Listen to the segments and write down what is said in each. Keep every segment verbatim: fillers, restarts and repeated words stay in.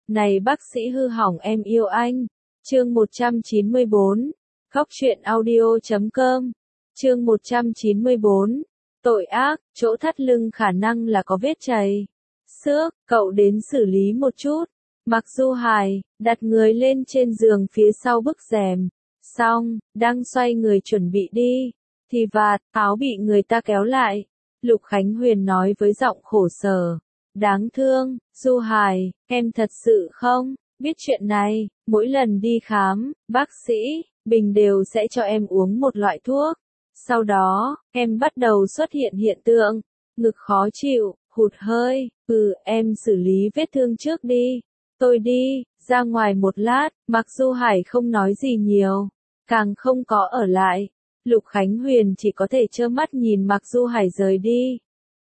Này bác sĩ hư hỏng em yêu anh. Chương một trăm chín mươi bốn. Khóc chuyện audio chấm com. Chương một trăm chín mươi bốn. Tội ác, chỗ thắt lưng khả năng là có vết chảy xước, cậu đến xử lý một chút. Mặc Du Hải, đặt người lên trên giường phía sau bức rèm. Xong, đang xoay người chuẩn bị đi. Thì vạt, áo bị người ta kéo lại. Lục Khánh Huyền nói với giọng khổ sở. Đáng thương, Du Hải, em thật sự không biết chuyện này. Mỗi lần đi khám, bác sĩ Bình đều sẽ cho em uống một loại thuốc. Sau đó, em bắt đầu xuất hiện hiện tượng ngực khó chịu, hụt hơi. Ừ, em xử lý vết thương trước đi. Tôi đi ra ngoài một lát. Mặc Du Hải không nói gì nhiều, càng không có ở lại. Lục Khánh Huyền chỉ có thể trơ mắt nhìn Mặc Du Hải rời đi.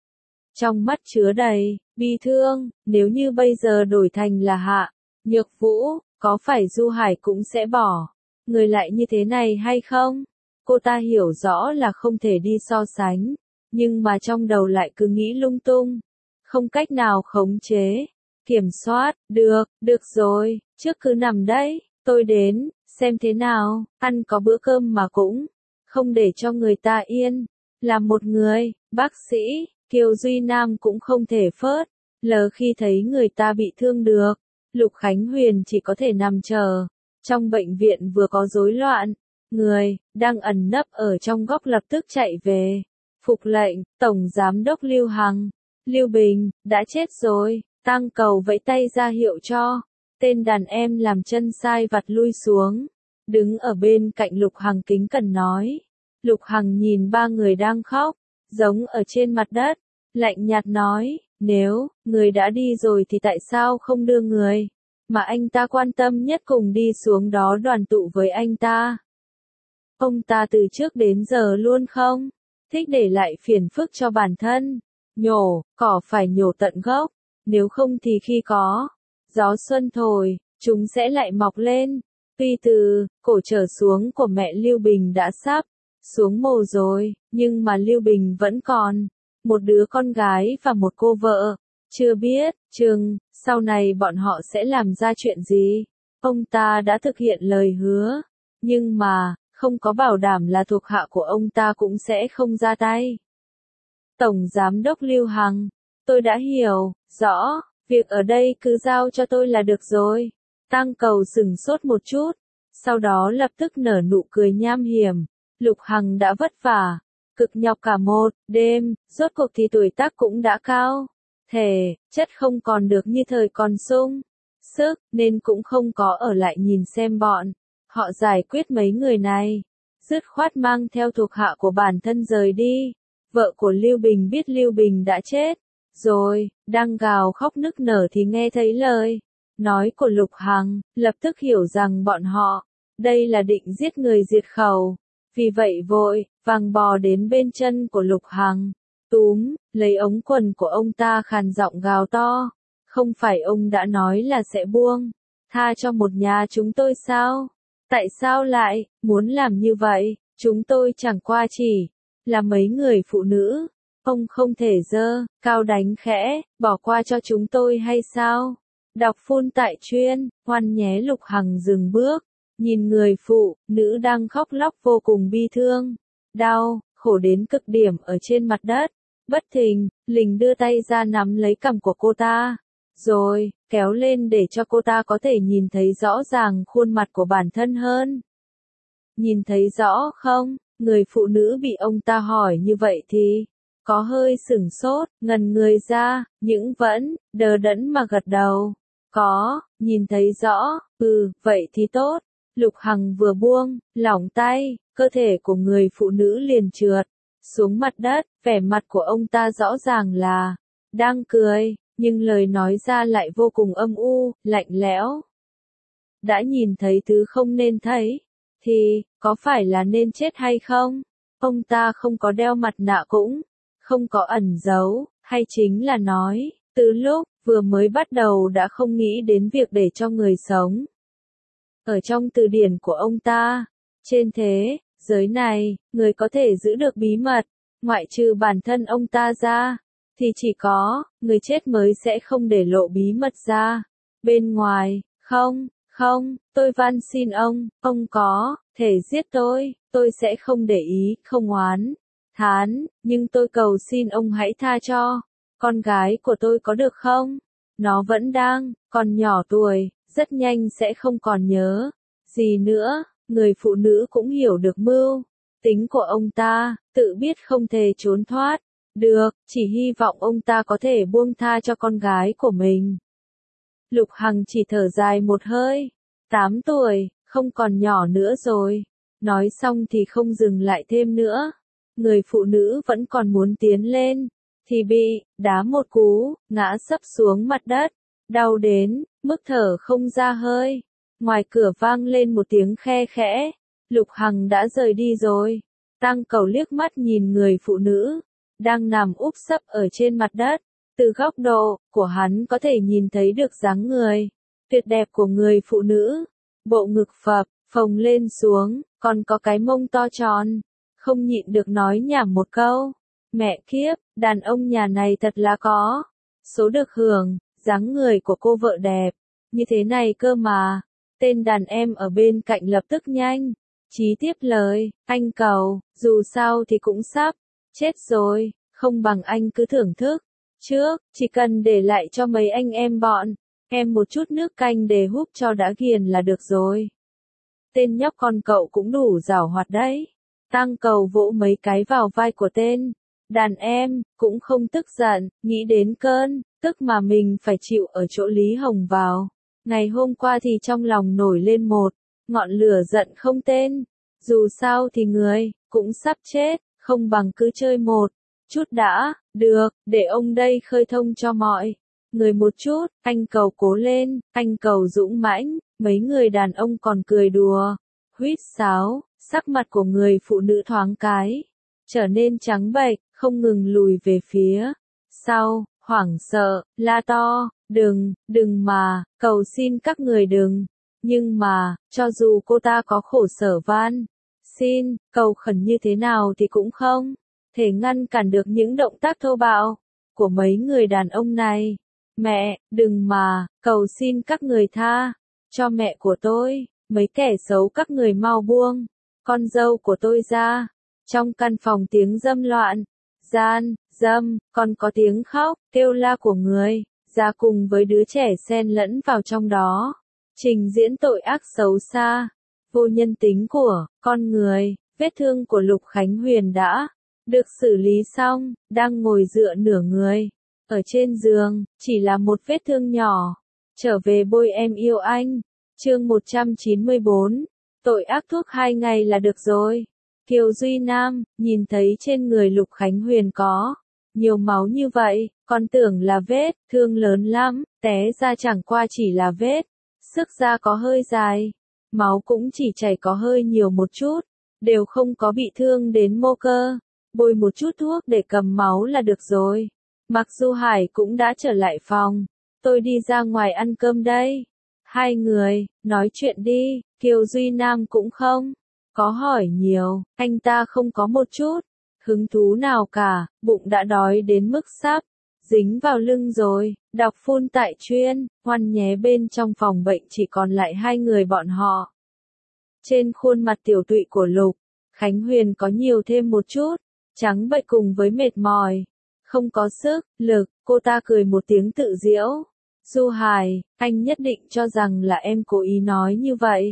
Trong mắt chứa đầy bi thương. Nếu như bây giờ đổi thành là Hạ Nhược Vũ, có phải Du Hải cũng sẽ bỏ người lại như thế này hay không? Cô ta hiểu rõ là không thể đi so sánh, nhưng mà trong đầu lại cứ nghĩ lung tung, không cách nào khống chế, kiểm soát. Được, được rồi, trước cứ nằm đấy, tôi đến xem thế nào. Ăn có bữa cơm mà cũng không để cho người ta yên. Là một người bác sĩ, Kiều Duy Nam cũng không thể phớt lờ khi thấy người ta bị thương được. Lục Khánh Huyền chỉ có thể nằm chờ. Trong bệnh viện vừa có rối loạn, người đang ẩn nấp ở trong góc lập tức chạy về. Phục lệnh, Tổng Giám đốc Lưu Hằng. Lưu Bình, đã chết rồi. Tang Cầu vẫy tay ra hiệu cho tên đàn em làm chân sai vặt lui xuống. Đứng ở bên cạnh Lục Hằng kính cẩn nói. Lục Hằng nhìn ba người đang khóc, giống ở trên mặt đất. Lạnh nhạt nói, nếu người đã đi rồi thì tại sao không đưa người mà anh ta quan tâm nhất cùng đi xuống đó đoàn tụ với anh ta? Ông ta từ trước đến giờ luôn không thích để lại phiền phức cho bản thân. Nhổ cỏ phải nhổ tận gốc, nếu không thì khi có gió xuân thổi, chúng sẽ lại mọc lên. Tuy từ cổ trở xuống của mẹ Lưu Bình đã sắp xuống mồ rồi, nhưng mà Lưu Bình vẫn còn một đứa con gái và một cô vợ. Chưa biết chừng sau này bọn họ sẽ làm ra chuyện gì. Ông ta đã thực hiện lời hứa, nhưng mà không có bảo đảm là thuộc hạ của ông ta cũng sẽ không ra tay. Tổng Giám đốc Lưu Hằng, tôi đã hiểu rõ, việc ở đây cứ giao cho tôi là được rồi. Tang Cầu sừng sốt một chút, sau đó lập tức nở nụ cười nham hiểm. Lục Hằng đã vất vả cực nhọc cả một đêm, rốt cuộc thì tuổi tác cũng đã cao, thể chất không còn được như thời còn sung sức, nên cũng không có ở lại nhìn xem bọn họ giải quyết mấy người này. Dứt khoát mang theo thuộc hạ của bản thân rời đi. Vợ của Lưu Bình biết Lưu Bình đã chết rồi, đang gào khóc nức nở thì nghe thấy lời nói của Lục Hằng, lập tức hiểu rằng bọn họ đây là định giết người diệt khẩu. Vì vậy vội vàng bò đến bên chân của Lục Hằng, túm lấy ống quần của ông ta khàn giọng gào to. Không phải ông đã nói là sẽ buông tha cho một nhà chúng tôi sao? Tại sao lại muốn làm như vậy? Chúng tôi chẳng qua chỉ là mấy người phụ nữ. Ông không thể dơ cao đánh khẽ bỏ qua cho chúng tôi hay sao? Đọc phun tại chuyên Hoan nhé. Lục Hằng dừng bước, nhìn người phụ nữ đang khóc lóc vô cùng bi thương, đau khổ đến cực điểm ở trên mặt đất. Bất thình lình đưa tay ra nắm lấy cằm của cô ta, rồi kéo lên để cho cô ta có thể nhìn thấy rõ ràng khuôn mặt của bản thân hơn. Nhìn thấy rõ không? Người phụ nữ bị ông ta hỏi như vậy thì có hơi sửng sốt, ngần người ra, nhưng vẫn đờ đẫn mà gật đầu. Có, nhìn thấy rõ. Ừ, vậy thì tốt. Lục Hằng vừa buông lỏng tay, cơ thể của người phụ nữ liền trượt xuống mặt đất. Vẻ mặt của ông ta rõ ràng là đang cười, nhưng lời nói ra lại vô cùng âm u, lạnh lẽo. Đã nhìn thấy thứ không nên thấy, thì có phải là nên chết hay không? Ông ta không có đeo mặt nạ cũng không có ẩn giấu, hay chính là nói, từ lúc vừa mới bắt đầu đã không nghĩ đến việc để cho người sống. Ở trong từ điển của ông ta, trên thế giới này, người có thể giữ được bí mật, ngoại trừ bản thân ông ta ra, thì chỉ có người chết mới sẽ không để lộ bí mật ra. Bên ngoài, không, không, tôi van xin ông, ông có thể giết tôi, tôi sẽ không để ý, không oán thán, nhưng tôi cầu xin ông hãy tha cho con gái của tôi có được không? Nó vẫn đang còn nhỏ tuổi, rất nhanh sẽ không còn nhớ gì nữa. Người phụ nữ cũng hiểu được mưu tính của ông ta, tự biết không thể trốn thoát được, chỉ hy vọng ông ta có thể buông tha cho con gái của mình. Lục Hằng chỉ thở dài một hơi, tám tuổi, không còn nhỏ nữa rồi. Nói xong thì không dừng lại thêm nữa. Người phụ nữ vẫn còn muốn tiến lên, thì bị đá một cú, ngã sấp xuống mặt đất, đau đến mức thở không ra hơi. Ngoài cửa vang lên một tiếng khe khẽ, Lục Hằng đã rời đi rồi. Tang Cầu liếc mắt nhìn người phụ nữ đang nằm úp sấp ở trên mặt đất, từ góc độ của hắn có thể nhìn thấy được dáng người tuyệt đẹp của người phụ nữ, bộ ngực phập phồng lên xuống, còn có cái mông to tròn, không nhịn được nói nhảm một câu. Mẹ kiếp, đàn ông nhà này thật là có số được hưởng, dáng người của cô vợ đẹp như thế này cơ mà. Tên đàn em ở bên cạnh lập tức nhanh chí tiếp lời, anh Cầu, dù sao thì cũng sắp chết rồi, không bằng anh cứ thưởng thức trước, chỉ cần để lại cho mấy anh em bọn em một chút nước canh để húp cho đã ghiền là được rồi. Tên nhóc con cậu cũng đủ giảo hoạt đấy. Tang Cầu vỗ mấy cái vào vai của tên đàn em, cũng không tức giận, nghĩ đến cơn tức mà mình phải chịu ở chỗ Lý Hồng vào ngày hôm qua thì trong lòng nổi lên một ngọn lửa giận không tên. Dù sao thì người cũng sắp chết, không bằng cứ chơi một chút đã, được, để ông đây khơi thông cho mọi người một chút. Anh Cầu cố lên, anh Cầu dũng mãnh. Mấy người đàn ông còn cười đùa, huýt sáo, sắc mặt của người phụ nữ thoáng cái trở nên trắng bệch, không ngừng lùi về phía sau, hoảng sợ, la to, đừng, đừng mà, cầu xin các người đừng. Nhưng mà, cho dù cô ta có khổ sở van xin, cầu khẩn như thế nào thì cũng không thể ngăn cản được những động tác thô bạo của mấy người đàn ông này. Mẹ, đừng mà, cầu xin các người tha cho mẹ của tôi, mấy kẻ xấu các người mau buông con dâu của tôi ra. Trong căn phòng tiếng dâm loạn, gian, dâm, còn có tiếng khóc, kêu la của người già cùng với đứa trẻ xen lẫn vào trong đó, trình diễn tội ác xấu xa, vô nhân tính của con người. Vết thương của Lục Khánh Huyền đã được xử lý xong, đang ngồi dựa nửa người ở trên giường, chỉ là một vết thương nhỏ. Trở về bôi em yêu anh. Chương một trăm chín mươi bốn. Tội ác thuốc hai ngày là được rồi. Kiều Duy Nam nhìn thấy trên người Lục Khánh Huyền có nhiều máu như vậy, còn tưởng là vết thương lớn lắm, té ra chẳng qua chỉ là vết sức da có hơi dài, máu cũng chỉ chảy có hơi nhiều một chút, đều không có bị thương đến mô cơ. Bôi một chút thuốc để cầm máu là được rồi. Mặc Du Hải cũng đã trở lại phòng. Tôi đi ra ngoài ăn cơm đây. Hai người nói chuyện đi. Kiều Duy Nam cũng không có hỏi nhiều, anh ta không có một chút hứng thú nào cả, bụng đã đói đến mức sắp dính vào lưng rồi. Đọc phun tại chuyên hoan nhé. Bên trong phòng bệnh chỉ còn lại hai người bọn họ. Trên khuôn mặt tiểu tụy của Lục Khánh Huyền có nhiều thêm một chút trắng bệch cùng với mệt mỏi, không có sức lực. Cô ta cười một tiếng tự giễu. Du Hải, anh nhất định cho rằng là em cố ý nói như vậy,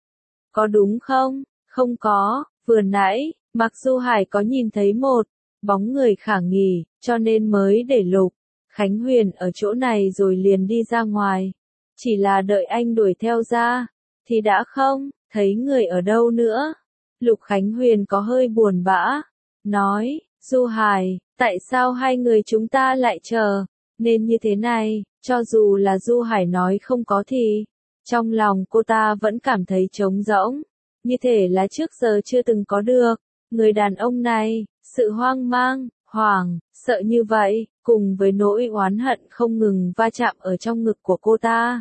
có đúng không? Không có, vừa nãy Mặc Du Hải có nhìn thấy một bóng người khả nghi, cho nên mới để Lục Khánh Huyền ở chỗ này rồi liền đi ra ngoài. Chỉ là đợi anh đuổi theo ra thì đã không thấy người ở đâu nữa. Lục Khánh Huyền có hơi buồn bã, nói, Du Hải, tại sao hai người chúng ta lại chờ nên như thế này? Cho dù là Du Hải nói không có thì trong lòng cô ta vẫn cảm thấy trống rỗng, như thể là trước giờ chưa từng có được. Người đàn ông này, sự hoang mang, hoảng, sợ như vậy, cùng với nỗi oán hận không ngừng va chạm ở trong ngực của cô ta.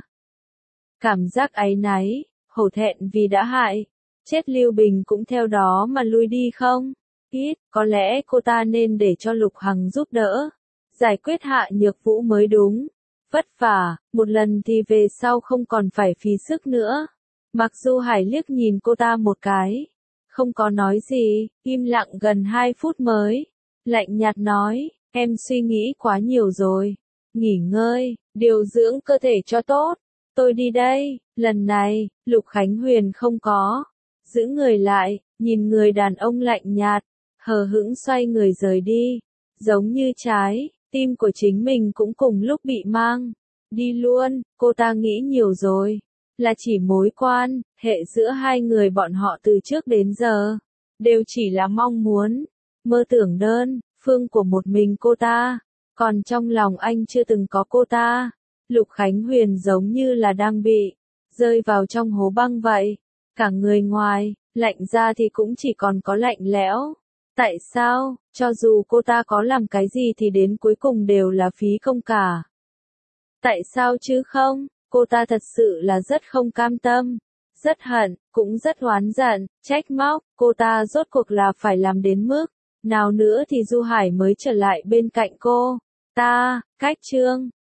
Cảm giác áy náy, hổ thẹn vì đã hại chết Lưu Bình cũng theo đó mà lui đi không? Ít, có lẽ cô ta nên để cho Lục Hằng giúp đỡ giải quyết Hạ Nhược Vũ mới đúng. vất vả, một lần thì về sau không còn phải phí sức nữa. Mặc Du Hải liếc nhìn cô ta một cái, không có nói gì, im lặng gần hai phút mới, lạnh nhạt nói, em suy nghĩ quá nhiều rồi, nghỉ ngơi, điều dưỡng cơ thể cho tốt, tôi đi đây. Lần này, Lục Khánh Huyền không có giữ người lại, nhìn người đàn ông lạnh nhạt, hờ hững xoay người rời đi, giống như trái tim của chính mình cũng cùng lúc bị mang đi luôn. Cô ta nghĩ nhiều rồi, là chỉ mối quan hệ giữa hai người bọn họ từ trước đến giờ đều chỉ là mong muốn, mơ tưởng đơn phương của một mình cô ta, còn trong lòng anh chưa từng có cô ta. Lục Khánh Huyền giống như là đang bị rơi vào trong hố băng vậy, cả người ngoài lạnh ra thì cũng chỉ còn có lạnh lẽo. Tại sao, cho dù cô ta có làm cái gì thì đến cuối cùng đều là phí công cả. Tại sao chứ không, cô ta thật sự là rất không cam tâm, rất hận, cũng rất oán giận, trách móc, cô ta rốt cuộc là phải làm đến mức nào nữa thì Du Hải mới trở lại bên cạnh cô ta. Cách chương